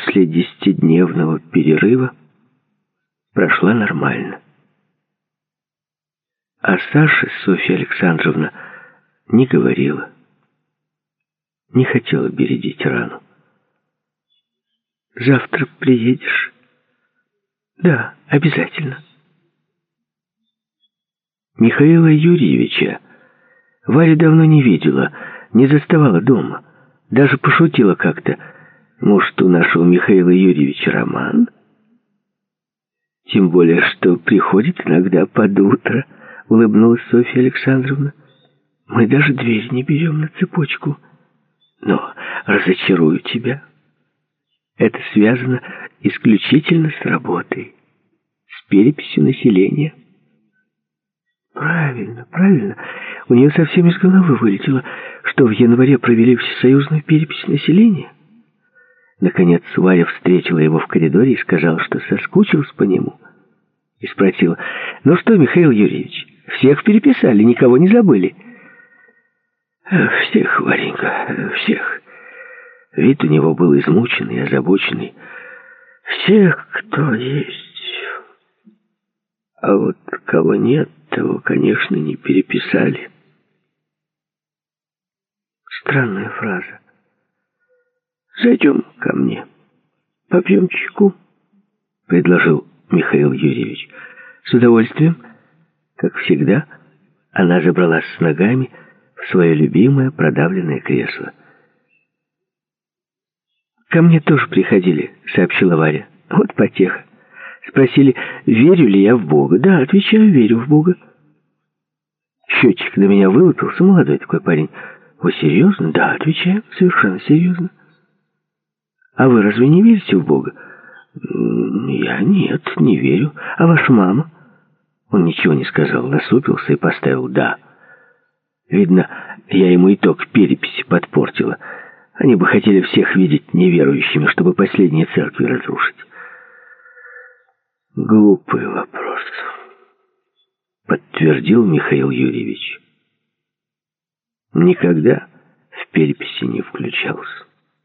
после 10-дневного перерыва прошла нормально. А Саше Софья Александровна не говорила, не хотела бередить рану. «Завтра приедешь?» «Да, обязательно». Михаила Юрьевича Варя давно не видела, не заставала дома. Даже пошутила как-то: может, у нашего Михаила Юрьевича роман? Тем более, что приходит иногда под утро, улыбнулась Софья Александровна. Мы даже дверь не берем на цепочку. Но разочарую тебя. Это связано исключительно с работой, с переписью населения. Правильно, правильно. У нее совсем из головы вылетело, что в январе провели всесоюзную перепись населения. Наконец Варя встретила его в коридоре и сказала, что соскучилась по нему. И спросила: «Ну что, Михаил Юрьевич, всех переписали, никого не забыли?» «Всех, Варенька, всех». Вид у него был измученный, озабоченный. «Всех, кто есть. А вот кого нет, того, конечно, не переписали». Странная фраза. «Зайдем ко мне, попьем чайку», — предложил Михаил Юрьевич. «С удовольствием». Как всегда, она забралась с ногами в свое любимое продавленное кресло. «Ко мне тоже приходили», — сообщила Варя. «Вот потеха. Спросили, верю ли я в Бога. Да, отвечаю, верю в Бога». Счетчик на меня вылупился, молодой такой парень. «Вы серьезно?» «Да, отвечаю, совершенно серьезно». «А вы разве не верите в Бога?» «Я нет, не верю. А ваша мама?» Он ничего не сказал, насупился и поставил «да». Видно, я ему итог переписи подпортила. Они бы хотели всех видеть неверующими, чтобы последние церкви разрушить. «Глупый вопрос», — подтвердил Михаил Юрьевич. Никогда в переписи не включался.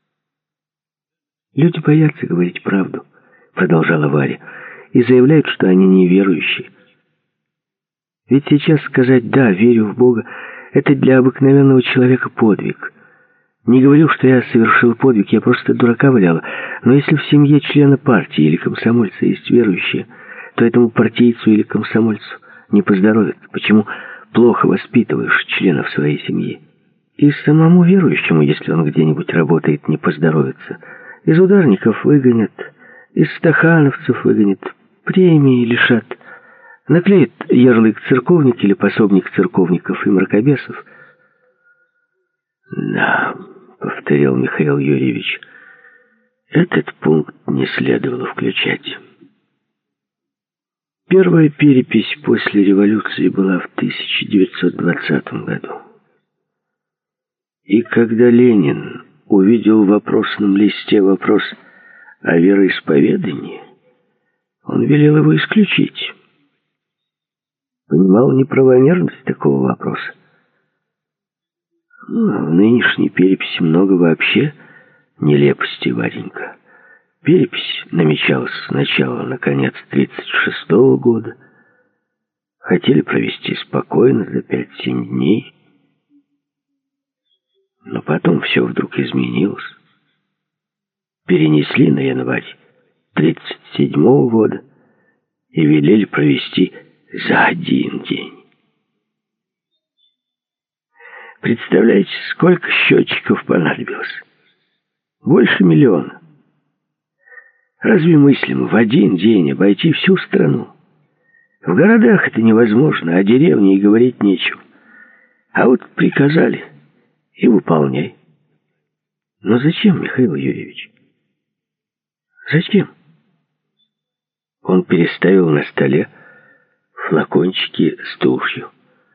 «Люди боятся говорить правду», — продолжала Варя, «и заявляют, что они неверующие. Ведь сейчас сказать «да, верю в Бога» — это для обыкновенного человека подвиг. Не говорю, что я совершил подвиг, я просто дурака валяла. Но если в семье члена партии или комсомольца есть верующие, то этому партийцу или комсомольцу не поздоровится. Почему плохо воспитываешь членов своей семьи? И самому верующему, если он где-нибудь работает, не поздоровится. Из ударников выгонят, из стахановцев выгонят, премии лишат. Наклеят ярлык церковник или пособник церковников и мракобесов. «Да», — повторил Михаил Юрьевич, — «этот пункт не следовало включать». Первая перепись после революции была в 1920 году. И когда Ленин увидел в вопросном листе вопрос о вероисповедании, он велел его исключить. Понимал неправомерность такого вопроса. В нынешней переписи много вообще нелепостей, Варенька. Перепись намечалась сначала на конец 1936 года. Хотели провести спокойно, за 5-7 дней. Но потом все вдруг изменилось. Перенесли на январь 1937 года и велели провести за 1 день. Представляете, сколько счетчиков понадобилось? Больше 1 миллиона. Разве мыслимо в 1 день обойти всю страну? В городах это невозможно, а деревне и говорить нечего. А вот приказали и выполняй. Но зачем, Михаил Юрьевич? Зачем? Он переставил на столе флакончики с тушью.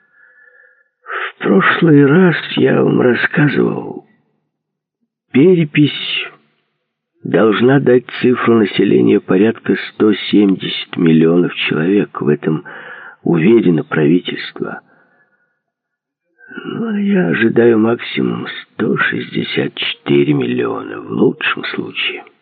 В прошлый раз я вам рассказывал, перепись должна дать цифру населения порядка 170 миллионов человек. В этом уверено правительство. Но я ожидаю максимум 164 миллиона в лучшем случае.